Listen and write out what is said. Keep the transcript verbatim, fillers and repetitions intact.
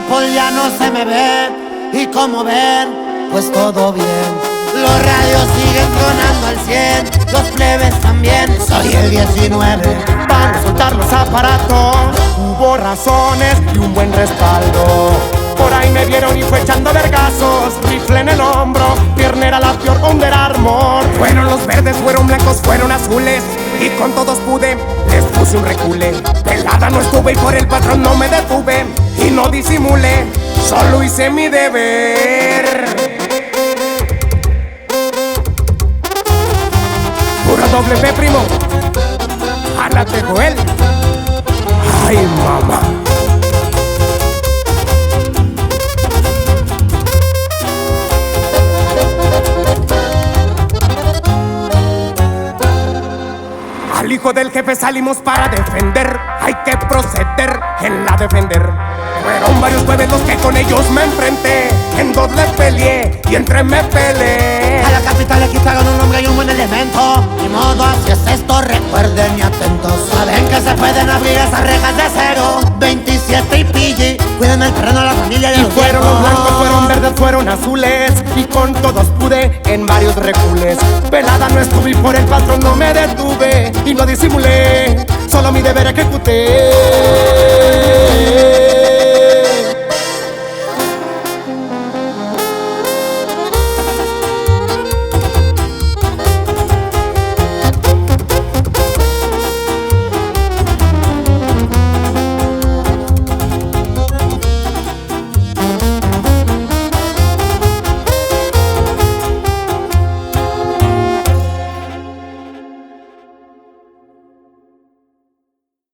Apple ya no se me ve, y como ven, pues todo bien. Los radios siguen sonando al cien, los plebes también. Soy el diecinueve. Van a soltar los aparatos, hubo razones y un buen respaldo. Por ahí me vieron y fue echando vergazos, rifle en el hombro, piernera la peor Under Armour. Fueron los verdes, fueron blancos, fueron azules, y con todos pude, les puse un recule. Pelada no estuve y por el patrón no me detuve, y no disimulé, solo hice mi deber. Pura doble P, primo. Jálate, Joel. Ay, mamá. Al hijo del jefe salimos para defender. Hay que proceder en la defender. Fueron varios jueves los que con ellos me enfrenté. En dos les peleé y entre me peleé. A la capital aquí traigan un nombre y un buen elemento. Ni modo, así es esto, recuerden y atentos. Saben que se pueden abrir esas rejas de cero veintisiete y pille. Cuiden el terreno, la familia y, y los fueron viejos. los blancos, fueron verdes, fueron azules, y con todos pude en varios recules. Pelada no estuve y por el patrón no me detuve, y no disimulé, solo mi deber ejecuté.